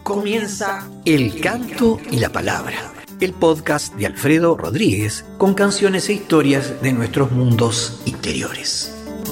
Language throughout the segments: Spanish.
Comienza El Canto y la Palabra, el podcast de Alfredo Rodríguez con canciones e historias de nuestros mundos interiores.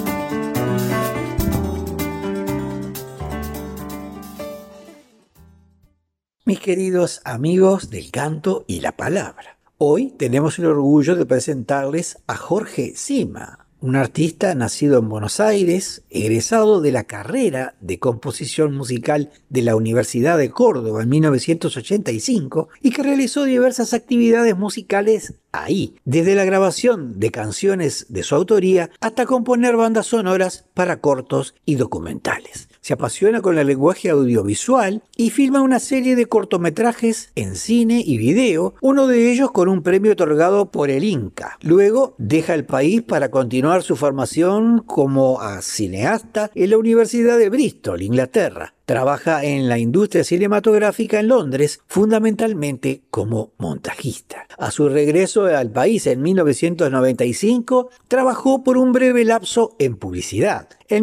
Mis queridos amigos del Canto y la Palabra, hoy tenemos el orgullo de presentarles a Jorge Sima, un artista nacido en Buenos Aires, egresado de la carrera de composición musical de la Universidad de Córdoba en 1985 y que realizó diversas actividades musicales ahí, desde la grabación de canciones de su autoría hasta componer bandas sonoras para cortos y documentales. Se apasiona con el lenguaje audiovisual y filma una serie de cortometrajes en cine y video, uno de ellos con un premio otorgado por el Inca. Luego deja el país para continuar su formación como cineasta en la Universidad de Bristol, Inglaterra. Trabaja en la industria cinematográfica en Londres, fundamentalmente como montajista. A su regreso al país en 1995, trabajó por un breve lapso en publicidad. En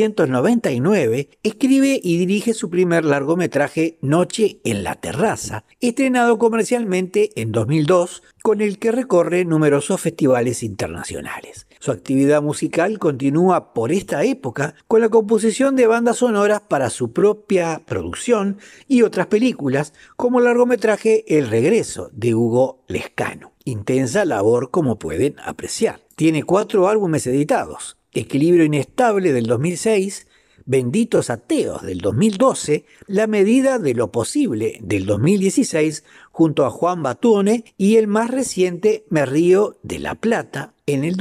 1999, escribe y dirige su primer largometraje Noche en la Terraza, estrenado comercialmente en 2002, con el que recorre numerosos festivales internacionales. Su actividad musical continúa por esta época con la composición de bandas sonoras para su propia producción y otras películas, como el largometraje El Regreso de Hugo Lescano. Intensa labor, como pueden apreciar. Tiene 4 álbumes editados: Equilibrio Inestable del 2006, Benditos Ateos del 2012, La Medida de lo Posible del 2016 junto a Juan Batuone y el más reciente Me Río de la Plata en el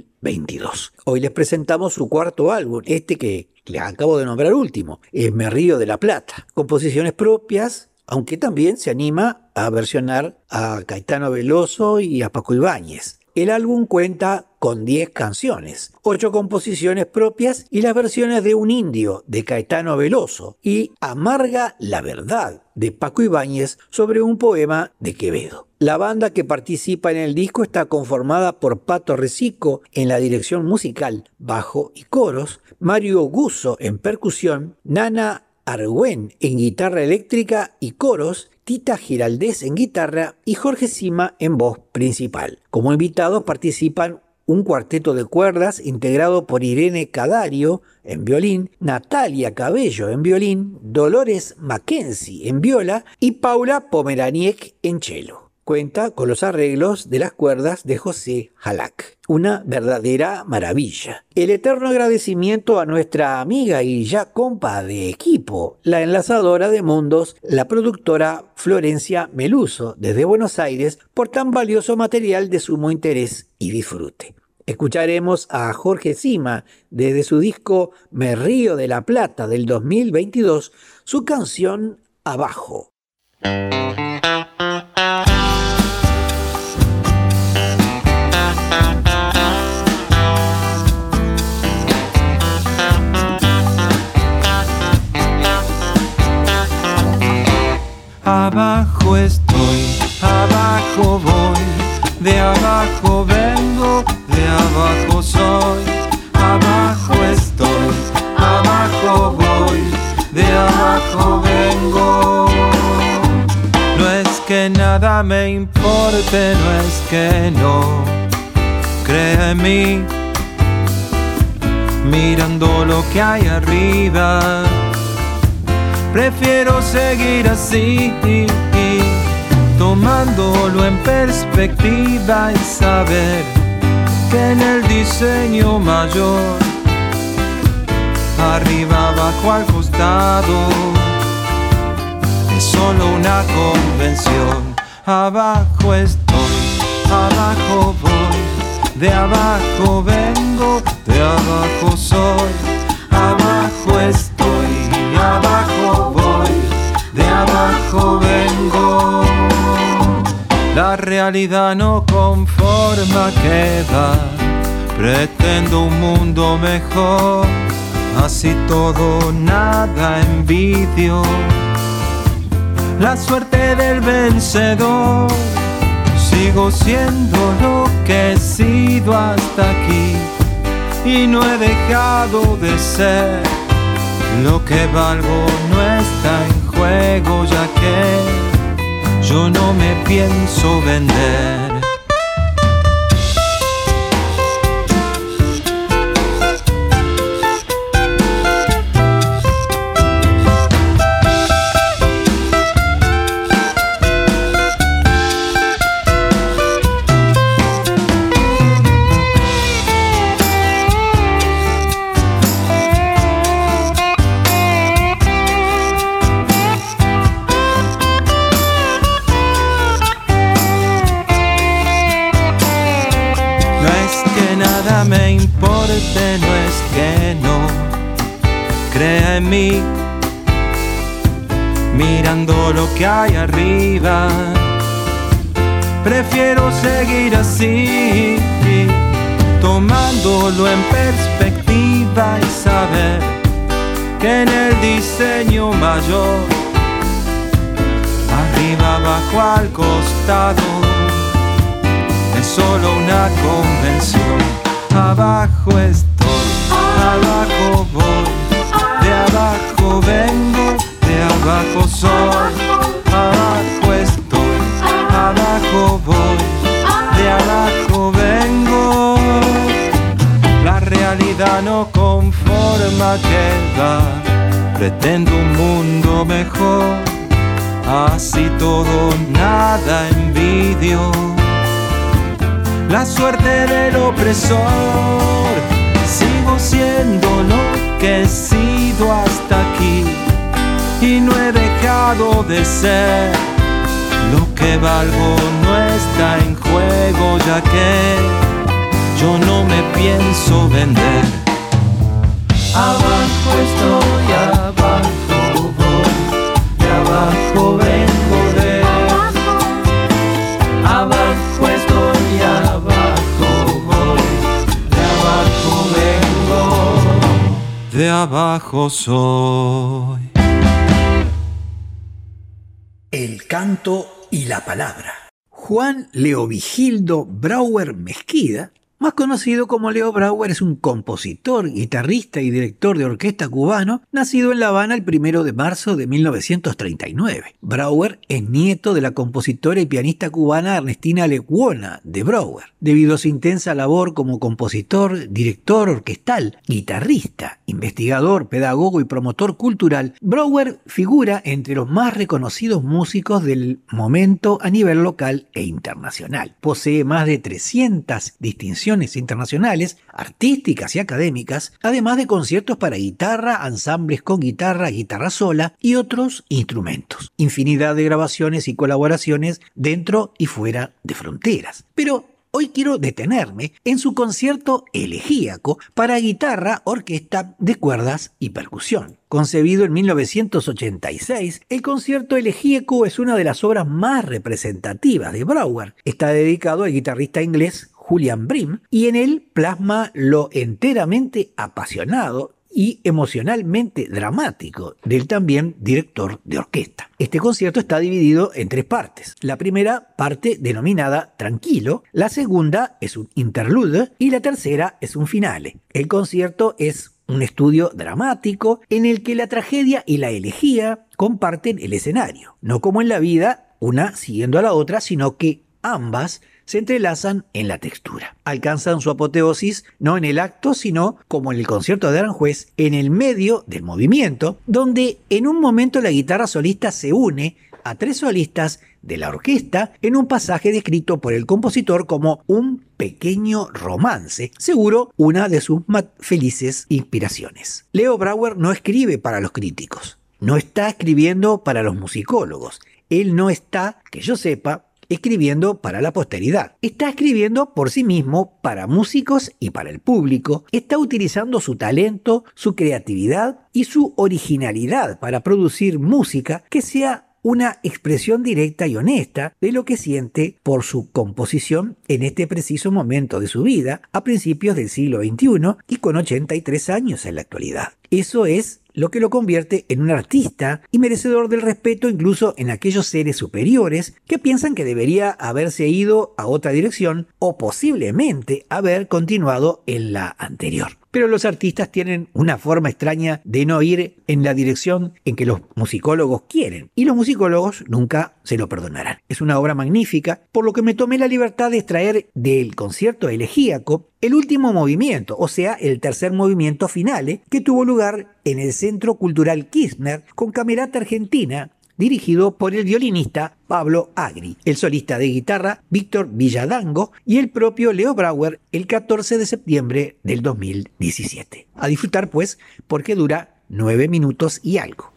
2022. Hoy les presentamos su cuarto álbum, que les acabo de nombrar último, Me Río de la Plata. Composiciones propias, aunque también se anima a versionar a Caetano Veloso y a Paco Ibáñez. El álbum cuenta con 10 canciones, 8 composiciones propias y las versiones de Un Indio de Caetano Veloso y Amarga la Verdad de Paco Ibáñez sobre un poema de Quevedo. La banda que participa en el disco está conformada por Pato Recico en la dirección musical, bajo y coros, Mario Guzzo en percusión, Nana Argüén en guitarra eléctrica y coros, Tita Giraldez en guitarra y Jorge Sima en voz principal. Como invitados participan un cuarteto de cuerdas integrado por Irene Cadario en violín, Natalia Cabello en violín, Dolores Mackenzie en viola y Paula Pomeraniec en cello. Cuenta con los arreglos de las cuerdas de José Jalac. Una verdadera maravilla. El eterno agradecimiento a nuestra amiga y ya compa de equipo, la enlazadora de mundos, la productora Florencia Meluso, desde Buenos Aires, por tan valioso material de sumo interés y disfrute. Escucharemos a Jorge Sima desde su disco Me Río de la Plata del 2022, su canción Abajo. Abajo estoy, abajo voy, de abajo vengo, de abajo soy. Abajo estoy, abajo voy, de abajo vengo. No es que nada me importe, no es que no crea en mí, mirando lo que hay arriba. Prefiero seguir así, tomándolo en perspectiva y saber que en el diseño mayor, arriba, abajo, al costado, es solo una convención. Abajo estoy, abajo voy, de abajo vengo, de abajo soy. Abajo estoy, abajo voy, de abajo vengo. La realidad no conforma, queda. Pretendo un mundo mejor, así todo, nada envidio. La suerte del vencedor, sigo siendo lo que he sido hasta aquí. Y no he dejado de ser. Lo que valgo no está en juego, ya pienso vender. Me importe, no es que no crea en mí, mirando lo que hay arriba, prefiero seguir así, tomándolo en perspectiva y saber que en el diseño mayor, arriba, abajo, al costado, es solo una convención. Abajo estoy, abajo voy, de abajo vengo, de abajo soy. Abajo estoy, abajo voy, de abajo vengo. La realidad no conforma quedar, pretendo un mundo mejor, así todo nada envidio la suerte del opresor. Sigo siendo lo que he sido hasta aquí y no he dejado de ser. Lo que valgo no está en juego, ya que yo no me pienso vender. Abajo estoy, abajo voy, de abajo vengo, de abajo estoy, abajo voy, de abajo vengo, de abajo soy. El canto y la palabra. Juan Leovigildo Brouwer Mesquida, más conocido como Leo Brouwer, es un compositor, guitarrista y director de orquesta cubano, nacido en La Habana el 1 de marzo de 1939. Brouwer es nieto de la compositora y pianista cubana Ernestina Lecuona de Brouwer. Debido a su intensa labor como compositor, director orquestal, guitarrista, investigador, pedagogo y promotor cultural, Brouwer figura entre los más reconocidos músicos del momento a nivel local e internacional. Posee más de 300 distinciones internacionales, artísticas y académicas, además de conciertos para guitarra, ensambles con guitarra, guitarra sola y otros instrumentos. Infinidad de grabaciones y colaboraciones dentro y fuera de fronteras. Pero hoy quiero detenerme en su concierto elegíaco para guitarra, orquesta de cuerdas y percusión. Concebido en 1986, el concierto elegíaco es una de las obras más representativas de Brouwer. Está dedicado al guitarrista inglés Julian Bream, y en él plasma lo enteramente apasionado y emocionalmente dramático del también director de orquesta. Este concierto está dividido en 3 partes. La primera parte denominada Tranquilo, la segunda es un interlude y la tercera es un finale. El concierto es un estudio dramático en el que la tragedia y la elegía comparten el escenario, no como en la vida, una siguiendo a la otra, sino que ambas se entrelazan en la textura. Alcanzan su apoteosis no en el acto, sino, como en el concierto de Aranjuez, en el medio del movimiento, donde en un momento la guitarra solista se une a 3 solistas de la orquesta en un pasaje descrito por el compositor como un pequeño romance, seguro una de sus más felices inspiraciones. Leo Brouwer no escribe para los críticos, no está escribiendo para los musicólogos, él no está, que yo sepa, escribiendo para la posteridad. Está escribiendo por sí mismo, para músicos y para el público. Está utilizando su talento, su creatividad y su originalidad para producir música que sea una expresión directa y honesta de lo que siente por su composición en este preciso momento de su vida, a principios del siglo XXI y con 83 años en la actualidad. Eso es lo que lo convierte en un artista y merecedor del respeto incluso en aquellos seres superiores que piensan que debería haberse ido a otra dirección o posiblemente haber continuado en la anterior. pero los artistas tienen una forma extraña de no ir en la dirección en que los musicólogos quieren, y los musicólogos nunca se lo perdonarán. Es una obra magnífica, por lo que me tomé la libertad de extraer del concierto elegíaco el último movimiento, o sea, el tercer movimiento finale, que tuvo lugar en el Centro Cultural Kirchner con Camerata Argentina, dirigido por el violinista Pablo Agri, el solista de guitarra Víctor Villadango y el propio Leo Brauer el 14 de septiembre del 2017. A disfrutar pues, porque dura 9 minutos y algo.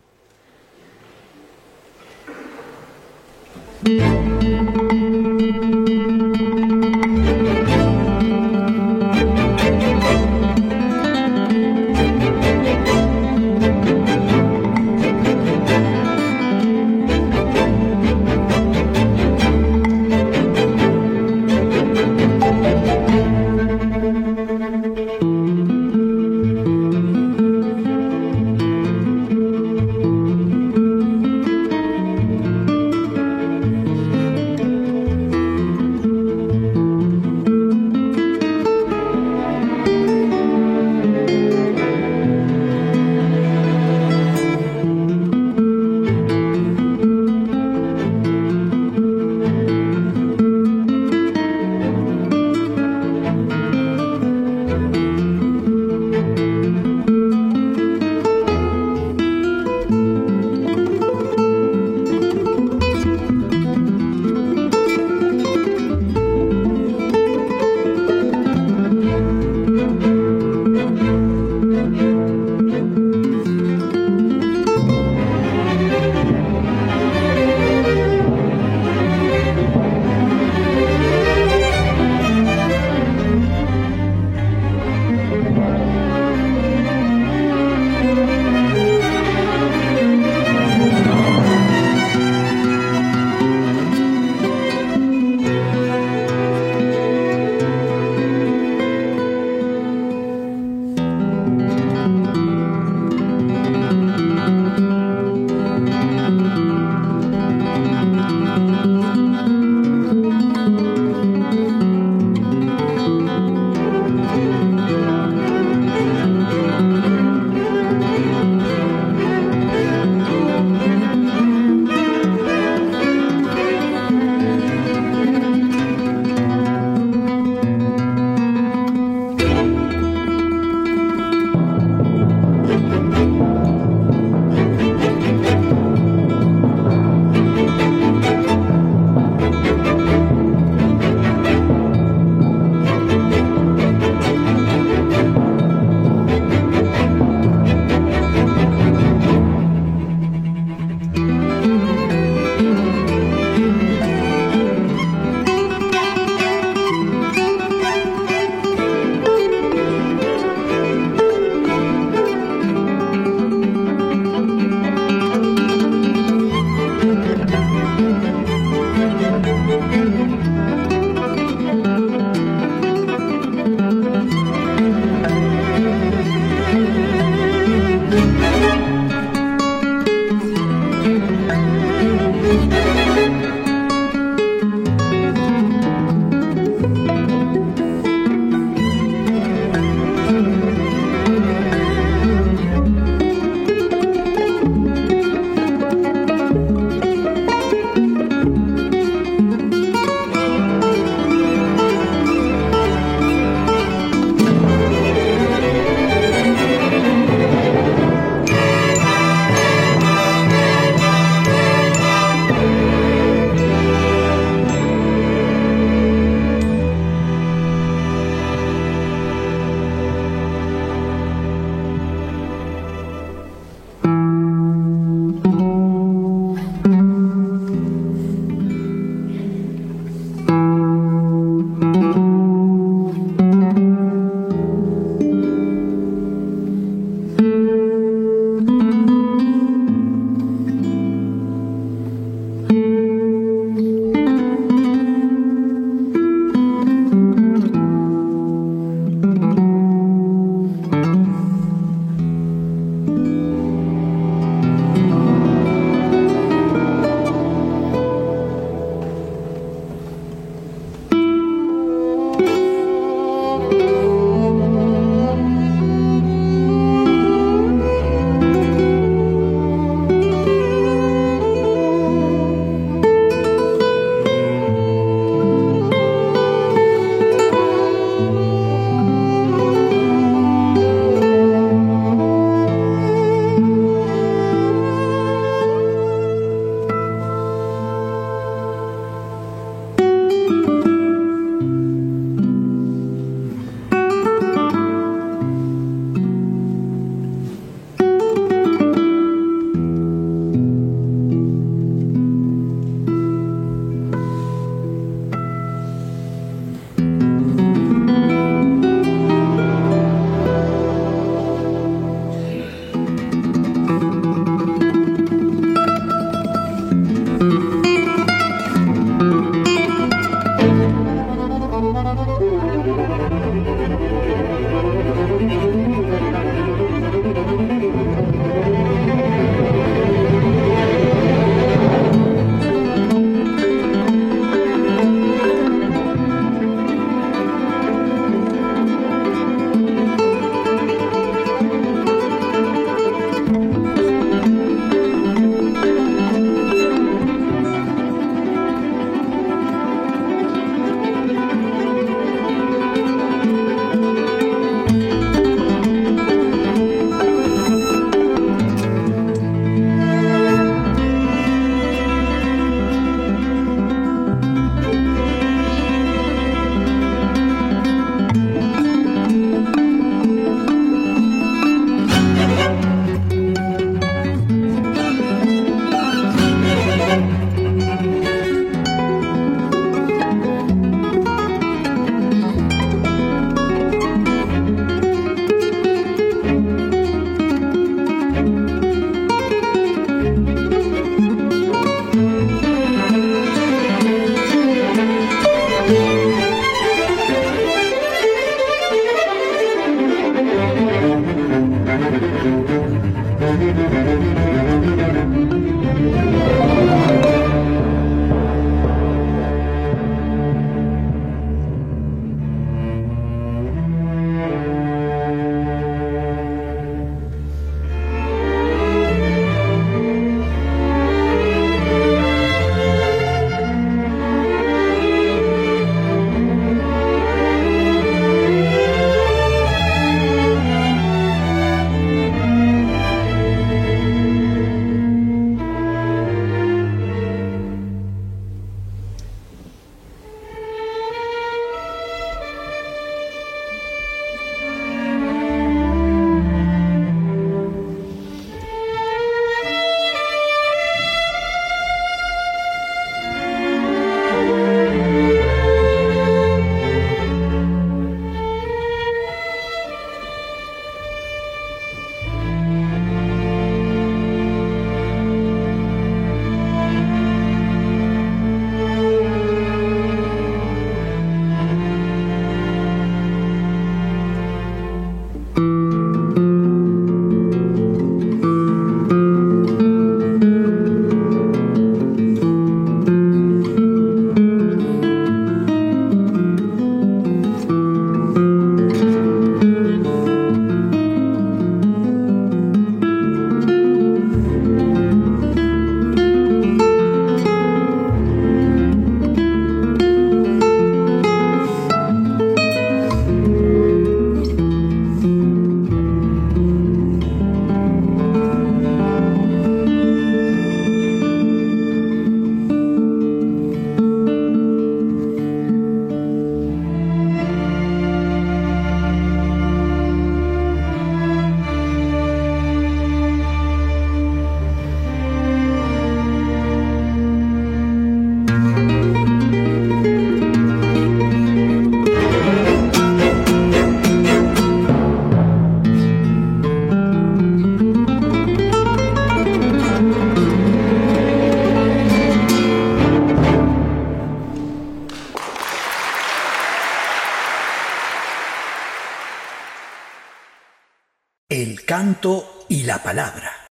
El canto y la palabra.